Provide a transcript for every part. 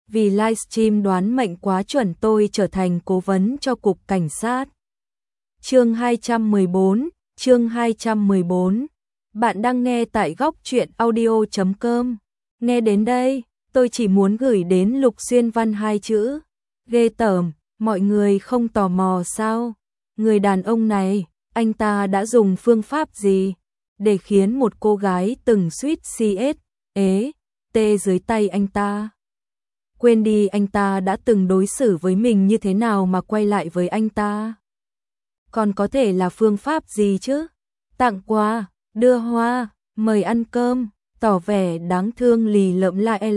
vì livestream đoán mệnh quá chuẩn tôi trở thành cố vấn cho cục cảnh sát. Chương 214. Bạn đang nghe tại góc truyện audio.com. Nghe đến đây, tôi chỉ muốn gửi đến Lục Xuyên Văn hai chữ. Ghê tởm, mọi người không tò mò sao? Người đàn ông này, anh ta đã dùng phương pháp gì để khiến một cô gái từng suýt tê dưới tay anh ta? Quên đi anh ta đã từng đối xử với mình như thế nào mà quay lại với anh ta. Còn có thể là phương pháp gì chứ? Tặng quà, đưa hoa, mời ăn cơm, tỏ vẻ đáng thương lì lợm lại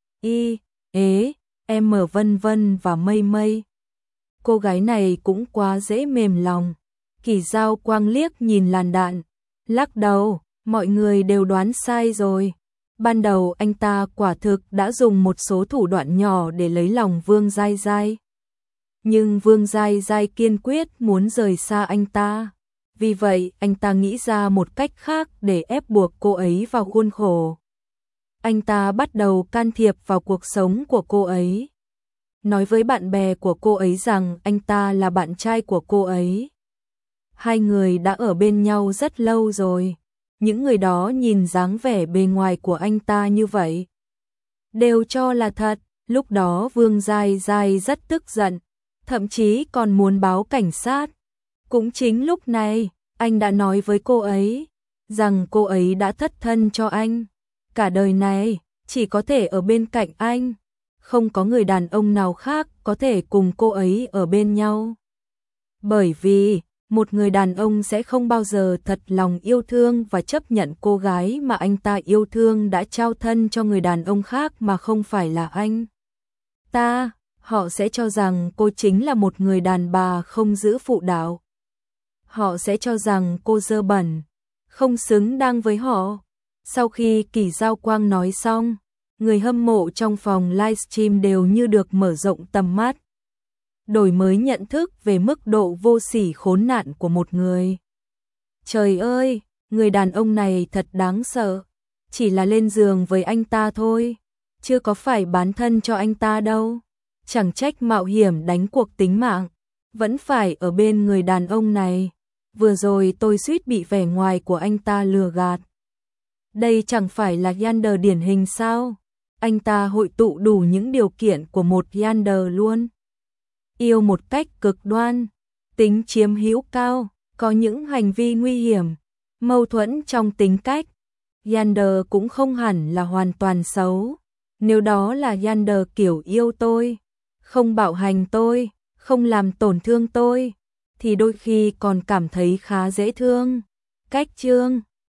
vân vân và mây mây. Cô gái này cũng quá dễ mềm lòng. Kỷ Giao Quang liếc nhìn làn đạn, lắc đầu, mọi người đều đoán sai rồi. Ban đầu anh ta quả thực đã dùng một số thủ đoạn nhỏ để lấy lòng Vương Giai Giai. Nhưng Vương Giai Giai kiên quyết muốn rời xa anh ta. Vì vậy anh ta nghĩ ra một cách khác để ép buộc cô ấy vào khuôn khổ. Anh ta bắt đầu can thiệp vào cuộc sống của cô ấy. Nói với bạn bè của cô ấy rằng anh ta là bạn trai của cô ấy. Hai người đã ở bên nhau rất lâu rồi. Những người đó nhìn dáng vẻ bề ngoài của anh ta như vậy, đều cho là thật. Lúc đó Vương Giai Giai rất tức giận, thậm chí còn muốn báo cảnh sát. Cũng chính lúc này, anh đã nói với cô ấy rằng cô ấy đã thất thân cho anh. Cả đời này, chỉ có thể ở bên cạnh anh. Không có người đàn ông nào khác có thể cùng cô ấy ở bên nhau. Bởi vì một người đàn ông sẽ không bao giờ thật lòng yêu thương và chấp nhận cô gái mà anh ta yêu thương đã trao thân cho người đàn ông khác mà không phải là anh ta. Họ sẽ cho rằng cô chính là một người đàn bà không giữ phụ đạo. Họ sẽ cho rằng cô dơ bẩn, không xứng đáng với họ. Sau khi Kỷ Giao Quang nói xong, người hâm mộ trong phòng livestream đều như được mở rộng tầm mắt, đổi mới nhận thức về mức độ vô sỉ khốn nạn của một người. Trời ơi, người đàn ông này thật đáng sợ. Chỉ là lên giường với anh ta thôi, chưa có phải bán thân cho anh ta đâu. Chẳng trách mạo hiểm đánh cuộc tính mạng, vẫn phải ở bên người đàn ông này. Vừa rồi tôi suýt bị vẻ ngoài của anh ta lừa gạt. Đây chẳng phải là Yander điển hình sao? Anh ta hội tụ đủ những điều kiện của một Yander luôn. Yêu một cách cực đoan, tính chiếm hữu cao, có những hành vi nguy hiểm, mâu thuẫn trong tính cách. Yander cũng không hẳn là hoàn toàn xấu. Nếu đó là Yander kiểu yêu tôi, không bạo hành tôi, không làm tổn thương tôi, thì đôi khi còn cảm thấy khá dễ thương. Cách chương